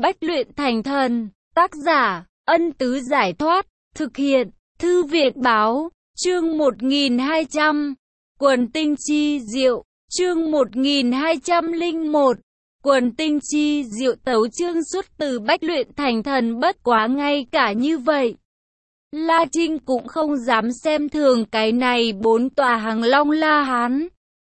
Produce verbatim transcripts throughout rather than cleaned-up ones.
Bách luyện thành thần. Tác giả, Ân Tứ Giải Thoát. Thực hiện, Thư viện Báo. Chương một nghìn hai trăm. Quần tinh chi diệu. Chương một nghìn hai trăm lẻ một. Quần tinh chi diệu. Tấu chương xuất từ Bách luyện thành thần. Bất quá ngay cả như vậy, La Trinh cũng không dám xem thường cái này bốn tòa hàng long La Hán.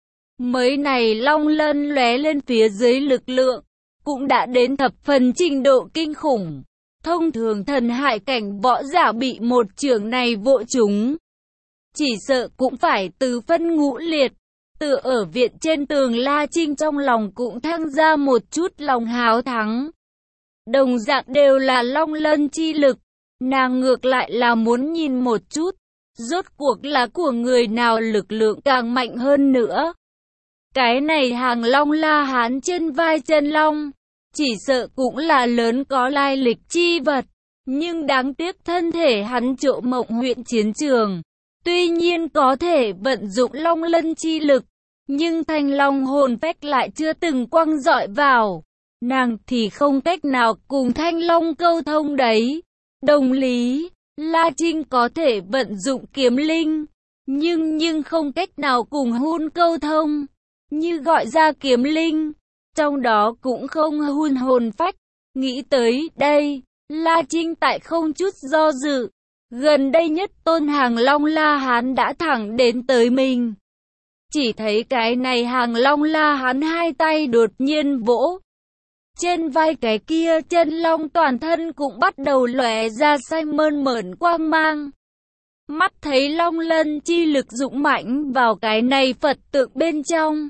Mới này long lân lóe lên phía dưới lực lượng, cũng đã đến thập phần trình độ kinh khủng. Thông thường thần hại cảnh võ giả bị một chưởng này vỗ trúng, chỉ sợ cũng phải tứ phân ngũ liệt. Tựa ở viện trên tường, La Trinh trong lòng cũng thăng ra một chút lòng háo thắng. Đồng dạng đều là long lân chi lực, nàng ngược lại là muốn nhìn một chút, rốt cuộc là của người nào lực lượng càng mạnh hơn nữa. Cái này hàng long La Hán trên vai chân long, chỉ sợ cũng là lớn có lai lịch chi vật, nhưng đáng tiếc thân thể hắn chỗ Mộng huyện chiến trường, tuy nhiên có thể vận dụng long lân chi lực, nhưng thanh long hồn phách lại chưa từng quăng dọi vào, nàng thì không cách nào cùng thanh long câu thông đấy. Đồng lý, La Trinh có thể vận dụng kiếm linh, nhưng nhưng không cách nào cùng hun câu thông, như gọi ra kiếm linh, trong đó cũng không hun hồn phách. Nghĩ tới đây, La Trinh tại không chút do dự, gần đây nhất tôn hàng long La Hán đã thẳng đến tới mình. Chỉ thấy cái này hàng long La Hán hai tay đột nhiên vỗ trên vai, cái kia chân long toàn thân cũng bắt đầu lóe ra xanh mơn mởn quang mang. Mắt thấy long lân chi lực dũng mãnh vào cái này Phật tượng bên trong,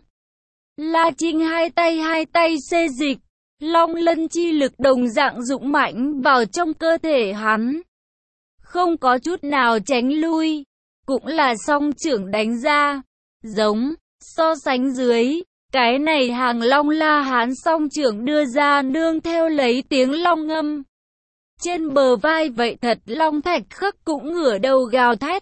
La Trinh hai tay hai tay xê dịch, long lân chi lực đồng dạng dũng mãnh vào trong cơ thể hắn, không có chút nào tránh lui, cũng là song chưởng đánh ra. Giống, so sánh dưới, cái này hàng long La Hán song chưởng đưa ra nương theo lấy tiếng long ngâm. Trên bờ vai vậy thật long thạch khắc cũng ngửa đầu gào thét.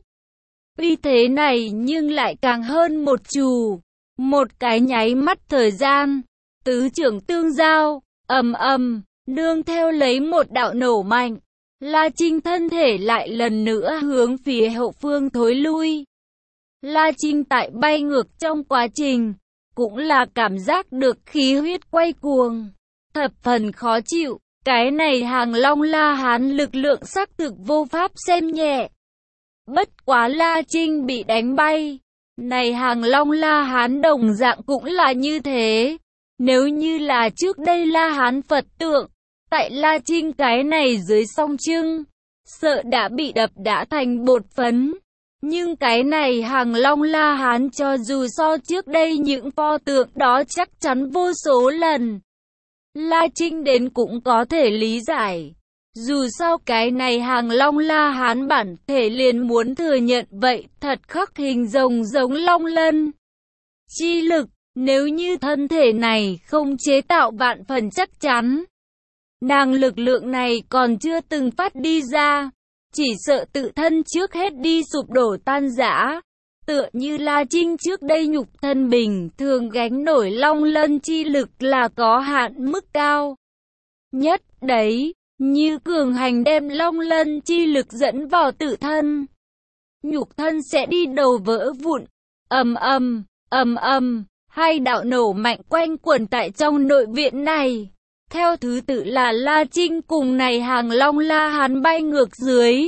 Uy thế này nhưng lại càng hơn một chù. Một cái nháy mắt thời gian, tứ chưởng tương giao, ầm ầm, nương theo lấy một đạo nổ mạnh, La Trinh thân thể lại lần nữa hướng phía hậu phương thối lui. La Trinh tại bay ngược trong quá trình, cũng là cảm giác được khí huyết quay cuồng, thập phần khó chịu. Cái này hàng long La Hán lực lượng xác thực vô pháp xem nhẹ. Bất quá La Trinh bị đánh bay, này hàng long La Hán đồng dạng cũng là như thế. Nếu như là trước đây La Hán Phật tượng, tại La Trinh cái này dưới song trưng, sợ đã bị đập đã thành bột phấn. Nhưng cái này hàng long La Hán cho dù so trước đây những pho tượng đó chắc chắn vô số lần, La Trinh đến cũng có thể lý giải. Dù sao cái này hàng long La Hán bản thể liền muốn thừa nhận vậy, thật khắc hình rồng giống long lân chi lực, nếu như thân thể này không chế tạo vạn phần chắc chắn, nàng lực lượng này còn chưa từng phát đi ra, chỉ sợ tự thân trước hết đi sụp đổ tan rã. Tựa như La Trinh trước đây nhục thân bình thường gánh nổi long lân chi lực là có hạn mức cao nhất đấy, như cường hành đem long lân chi lực dẫn vào tự thân, nhục thân sẽ đi đầu vỡ vụn. Ầm ầm, ầm ầm, hai đạo nổ mạnh quanh quẩn tại trong nội viện này. Theo thứ tự là La Trinh cùng này hàng long La Hán bay ngược dưới,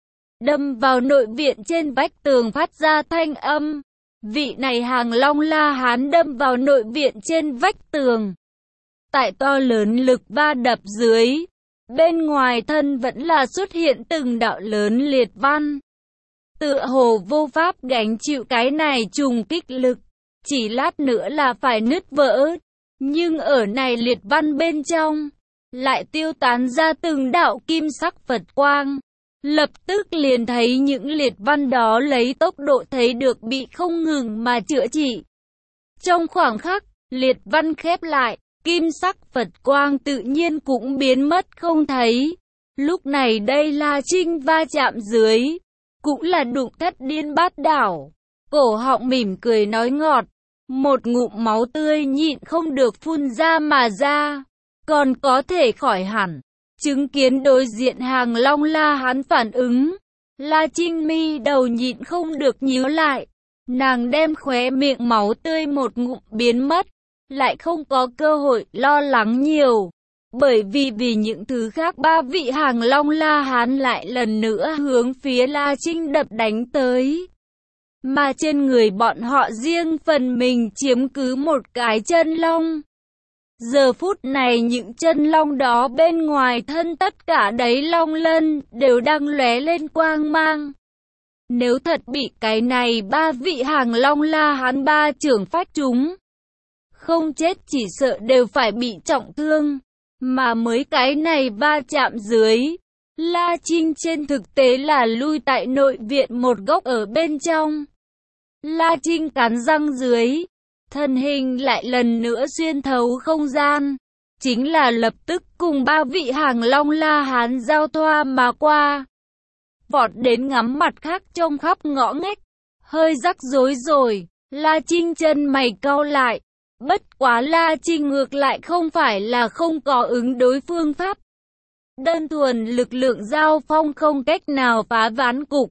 đâm vào nội viện trên vách tường phát ra thanh âm. Vị này hàng long La Hán đâm vào nội viện trên vách tường, tại to lớn lực va đập dưới, bên ngoài thân vẫn là xuất hiện từng đạo lớn liệt văn, tựa hồ vô pháp gánh chịu cái này trùng kích lực, chỉ lát nữa là phải nứt vỡ. Nhưng ở này liệt văn bên trong, lại tiêu tán ra từng đạo kim sắc Phật quang. Lập tức liền thấy những liệt văn đó lấy tốc độ thấy được bị không ngừng mà chữa trị. Trong khoảng khắc, liệt văn khép lại, kim sắc Phật quang tự nhiên cũng biến mất không thấy. Lúc này đây La Trinh va chạm dưới, cũng là đụng thất điên bát đảo. Cổ họng mỉm cười nói ngọt, một ngụm máu tươi nhịn không được phun ra mà ra. còn có thể khỏi hẳn. Chứng kiến đối diện Hàng Long La Hán phản ứng, La Trinh mi đầu nhịn không được nhíu lại. Nàng đem khóe miệng máu tươi một ngụm biến mất, lại không có cơ hội lo lắng nhiều. Bởi vì vì những thứ khác ba vị Hàng Long La Hán lại lần nữa hướng phía La Trinh đập đánh tới. Mà trên người bọn họ riêng phần mình chiếm cứ một cái chân long. Giờ phút này những chân long đó bên ngoài thân tất cả đáy long lân đều đang lóe lên quang mang. Nếu thật bị cái này ba vị Hàng Long La Hán ba trưởng phách chúng, không chết chỉ sợ đều phải bị trọng thương. Mà mới cái này va chạm dưới, La Trinh trên thực tế là lui tại nội viện một góc ở bên trong. La Trinh cắn răng dưới, thân hình lại lần nữa xuyên thấu không gian, chính là lập tức cùng ba vị Hàng Long La Hán giao thoa mà qua. Vọt đến ngắm mặt khác trong khắp ngõ ngách, hơi rắc rối rồi, La Trinh chân mày cau lại. Bất quá La Trinh ngược lại không phải là không có ứng đối phương pháp. Đơn thuần lực lượng giao phong không cách nào phá ván cục.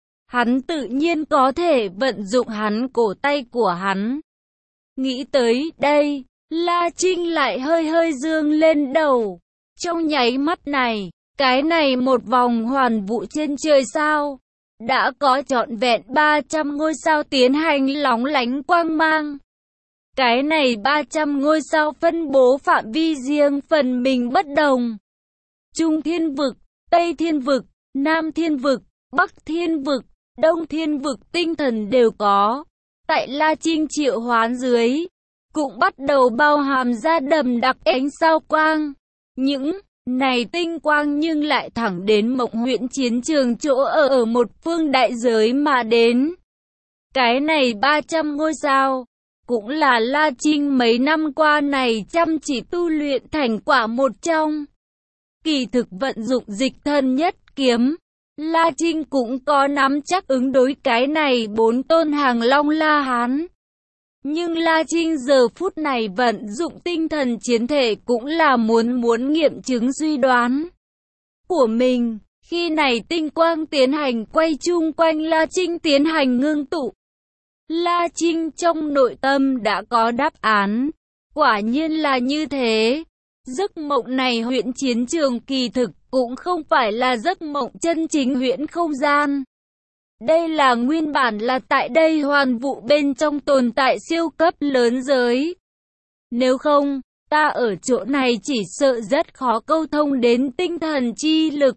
Hắn tự nhiên có thể vận dụng hắn cổ tay của hắn. Nghĩ tới đây, La Trinh lại hơi hơi dương lên đầu. Trong nháy mắt này, cái này một vòng hoàn vũ trên trời sao, đã có trọn vẹn ba trăm ngôi sao tiến hành lóng lánh quang mang. Cái này ba trăm ngôi sao phân bố phạm vi riêng phần mình bất đồng. Trung Thiên Vực, Tây Thiên Vực, Nam Thiên Vực, Bắc Thiên Vực, Đông Thiên Vực tinh thần đều có. Tại La Trinh triệu hoán dưới, cũng bắt đầu bao hàm ra đầm đặc ánh sao quang. Những này tinh quang nhưng lại thẳng đến Mộng Huyễn chiến trường chỗ ở ở một phương đại giới mà đến. Cái này ba trăm ngôi sao, cũng là La Trinh mấy năm qua này chăm chỉ tu luyện thành quả một trong. Kỳ thực vận dụng dịch thân nhất kiếm, La Trinh cũng có nắm chắc ứng đối cái này bốn tôn Hàng Long La Hán. Nhưng La Trinh giờ phút này vận dụng tinh thần chiến thể cũng là muốn muốn nghiệm chứng suy đoán của mình. Khi này tinh quang tiến hành quay chung quanh La Trinh tiến hành ngưng tụ. La Trinh trong nội tâm đã có đáp án. Quả nhiên là như thế. Giấc mộng này huyễn chiến trường kỳ thực cũng không phải là giấc mộng chân chính huyễn không gian. Đây là nguyên bản là tại đây hoàn vũ bên trong tồn tại siêu cấp lớn giới. Nếu không, ta ở chỗ này chỉ sợ rất khó câu thông đến tinh thần chi lực.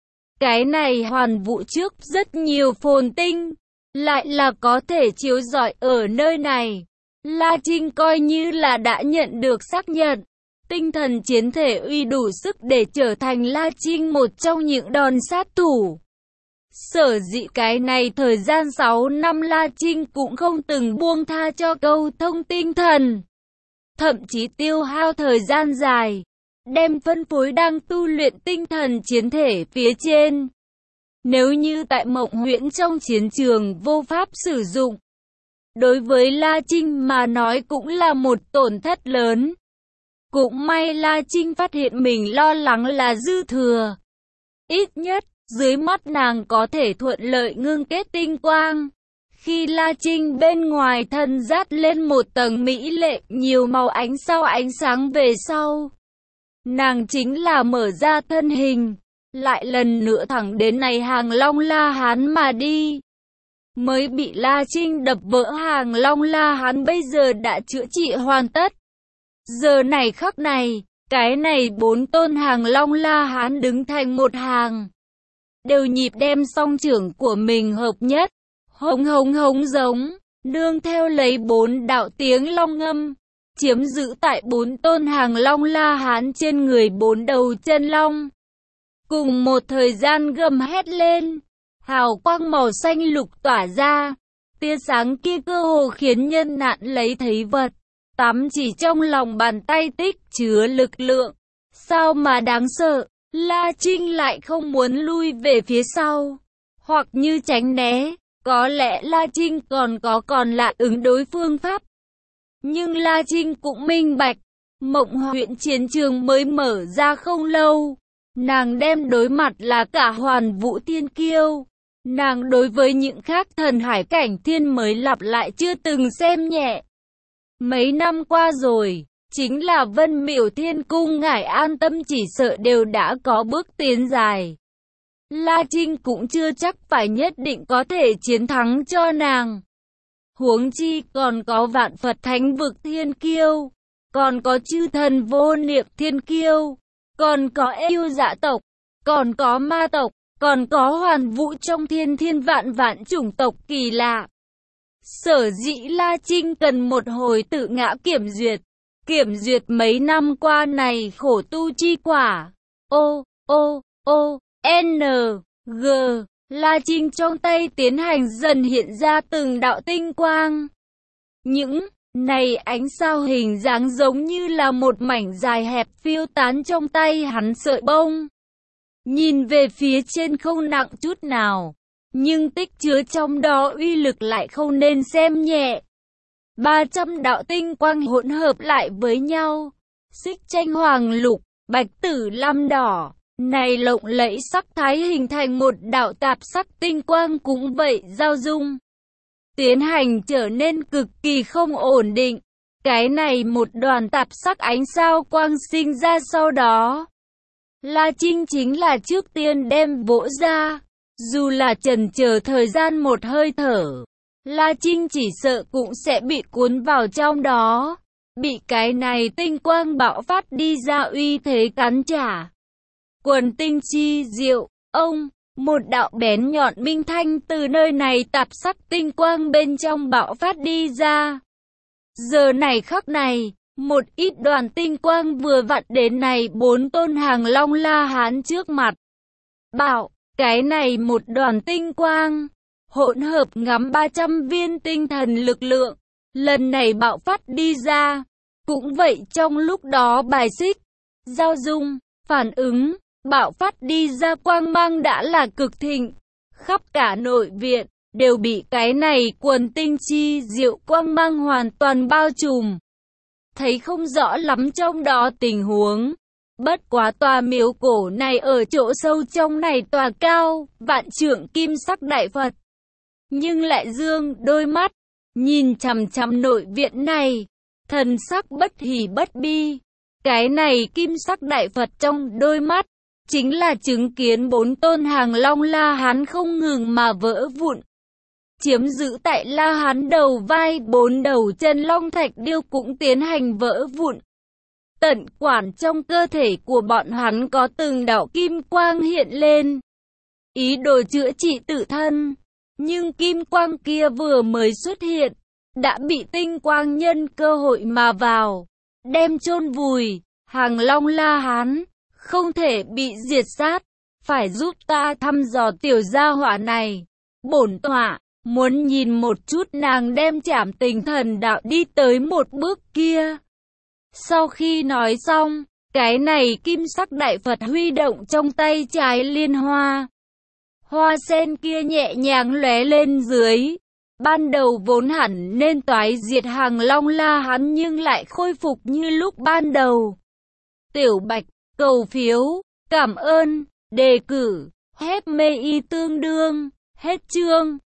Cái này hoàn vũ trước rất nhiều phồn tinh, lại là có thể chiếu rọi ở nơi này. La Trinh coi như là đã nhận được xác nhận. Tinh thần chiến thể uy đủ sức để trở thành La Trinh một trong những đòn sát thủ. Sở dĩ cái này thời gian sáu năm La Trinh cũng không từng buông tha cho câu thông tinh thần. Thậm chí tiêu hao thời gian dài, đem phân phối đang tu luyện tinh thần chiến thể phía trên. Nếu như tại Mộng Huyễn trong chiến trường vô pháp sử dụng, đối với La Trinh mà nói cũng là một tổn thất lớn. Cũng may La Trinh phát hiện mình lo lắng là dư thừa. Ít nhất, dưới mắt nàng có thể thuận lợi ngưng kết tinh quang. Khi La Trinh bên ngoài thân dát lên một tầng mỹ lệ nhiều màu ánh sao ánh sáng về sau, nàng chính là mở ra thân hình, lại lần nữa thẳng đến này Hàng Long La Hán mà đi. Mới bị La Trinh đập vỡ Hàng Long La Hán bây giờ đã chữa trị hoàn tất. Giờ này khắc này, cái này bốn tôn Hàng Long La Hán đứng thành một hàng, đều nhịp đem song trưởng của mình hợp nhất, hống hống hống giống, nương theo lấy bốn đạo tiếng long ngâm, chiếm giữ tại bốn tôn Hàng Long La Hán trên người bốn đầu chân long. Cùng một thời gian gầm hét lên, hào quang màu xanh lục tỏa ra, tia sáng kia cơ hồ khiến nhân nạn lấy thấy vật. Tắm chỉ trong lòng bàn tay tích chứa lực lượng. Sao mà đáng sợ, La Trinh lại không muốn lui về phía sau, hoặc như tránh né. Có lẽ La Trinh còn có còn lại ứng đối phương pháp. Nhưng La Trinh cũng minh bạch, Mộng huyện chiến trường mới mở ra không lâu. Nàng đem đối mặt là cả Hoàn Vũ Thiên Kiêu. Nàng đối với những khác thần hải cảnh thiên mới lặp lại chưa từng xem nhẹ. Mấy năm qua rồi, chính là Vân Miểu Thiên Cung ngài an tâm chỉ sợ đều đã có bước tiến dài. La Trinh cũng chưa chắc phải nhất định có thể chiến thắng cho nàng. Huống chi còn có vạn Phật Thánh Vực Thiên Kiêu, còn có chư thần vô niệm Thiên Kiêu, còn có yêu dạ tộc, còn có ma tộc, còn có hoàn vũ trong thiên thiên vạn vạn chủng tộc kỳ lạ. Sở dĩ La Trinh cần một hồi tự ngã kiểm duyệt, kiểm duyệt mấy năm qua này khổ tu chi quả. O, O, O, N, G, La Trinh trong tay tiến hành dần hiện ra từng đạo tinh quang. Những này ánh sao hình dáng giống như là một mảnh dài hẹp phiêu tán trong tay hắn sợi bông. Nhìn về phía trên không nặng chút nào, nhưng tích chứa trong đó uy lực lại không nên xem nhẹ. ba trăm đạo tinh quang hỗn hợp lại với nhau, xích tranh hoàng lục, bạch tử lam đỏ, này lộng lẫy sắc thái hình thành một đạo tạp sắc tinh quang cũng vậy giao dung. Tiến hành trở nên cực kỳ không ổn định. Cái này một đoàn tạp sắc ánh sao quang sinh ra sau đó. La Trinh chính là trước tiên đem vỗ ra. Dù là chần chờ thời gian một hơi thở, La Trinh chỉ sợ cũng sẽ bị cuốn vào trong đó. Bị cái này tinh quang bạo phát đi ra uy thế cắn trả. Quần tinh chi diệu, ông, một đạo bén nhọn minh thanh từ nơi này tạp sắc tinh quang bên trong bạo phát đi ra. Giờ này khắc này, một ít đoàn tinh quang vừa vặn đến này bốn tôn hàng long la hán trước mặt. Bảo, cái này một đoàn tinh quang, hỗn hợp ngắm ba trăm viên tinh thần lực lượng, lần này bạo phát đi ra. Cũng vậy trong lúc đó bài xích, giao dung, phản ứng, bạo phát đi ra quang mang đã là cực thịnh. Khắp cả nội viện, đều bị cái này quần tinh chi diệu quang mang hoàn toàn bao trùm. Thấy không rõ lắm trong đó tình huống. Bất quá tòa miếu cổ này ở chỗ sâu trong này tòa cao, vạn trượng kim sắc đại Phật. Nhưng lại dương đôi mắt, nhìn chằm chằm nội viện này, thần sắc bất hỉ bất bi. Cái này kim sắc đại Phật trong đôi mắt, chính là chứng kiến bốn tôn hàng long la hán không ngừng mà vỡ vụn. Chiếm giữ tại la hán đầu vai bốn đầu chân long thạch điêu cũng tiến hành vỡ vụn. Tận quản trong cơ thể của bọn hắn có từng đạo kim quang hiện lên. Ý đồ chữa trị tự thân. Nhưng kim quang kia vừa mới xuất hiện, đã bị tinh quang nhân cơ hội mà vào, đem chôn vùi. Hàng long la hán, không thể bị diệt sát, phải giúp ta thăm dò tiểu gia hỏa này. Bổn tọa, muốn nhìn một chút nàng đem trảm tình thần đạo đi tới một bước kia. Sau khi nói xong, cái này kim sắc đại Phật huy động trong tay trái liên hoa. Hoa sen kia nhẹ nhàng lóe lên dưới. Ban đầu vốn hẳn nên toái diệt hàng long la hán nhưng lại khôi phục như lúc ban đầu. Tiểu Bạch, cầu phiếu, cảm ơn, đề cử, hết mê y tương đương, hết chương.